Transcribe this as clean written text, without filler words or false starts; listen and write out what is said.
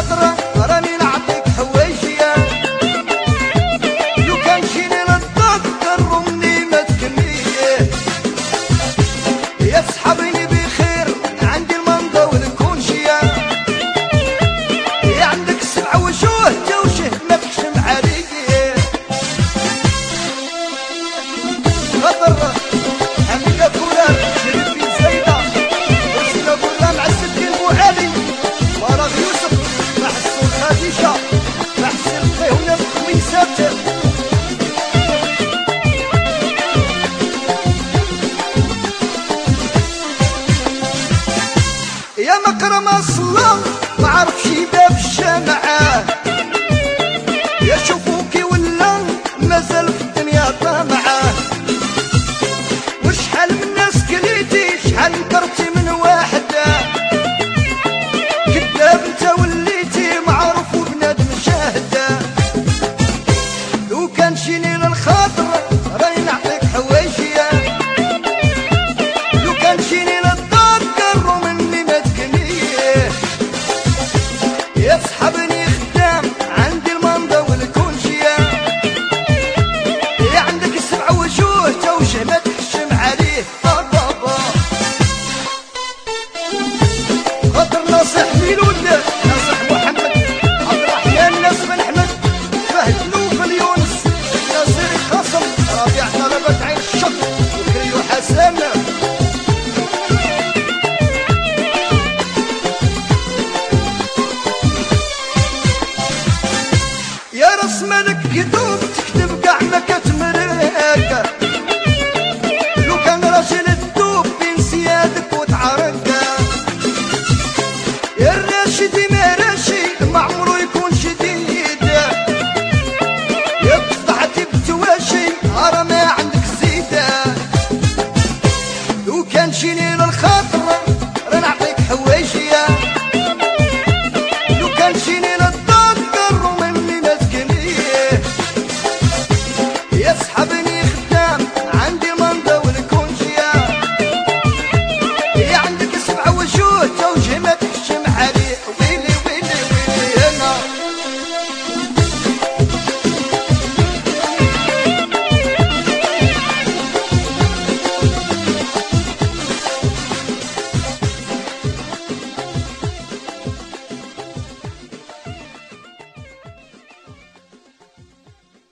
الخضرة راني نعطيك حوايجية، لو كان جيني للدكتور رمني ما تكميه، يا تسحبني بخير عندي المنضة والكونجية، يا عندك 7 وجوه توجه ما تحشم عليه، خضر حميدة فولاد شريف بن زايدة وسيلة بولا مع السدين بوعالي فراغ يوسف مع السور خديجة مع السير فيهنا بخويسات، يا مكرم الصلاة ما عرفش باب الجامعة، يا شوفوكي ولا مازال في الدنيا طامعة، وشحال من ناس كليتي شحال نكرتي من واحدة، كذاب انت وليتي معروف وبنادم شاهدة، لو كان جيني للخاطر راني نعطيك حوايجية، لو كان جيني للدكر ومني ما تكنيه، يا تسحبني خدام عندي المنضة والكونجية، يا عندك 7 وجوه توجه ما تحشم عليه، خاطر ناصح ميلود ناصح محمد عبد الرحمن ناس بن احمد فهد نوفل يونس ناصر القاسم ربيع طلبة عين الشط وكريو حسن، يا راس مالك كذوب تكتب كاع ما كتب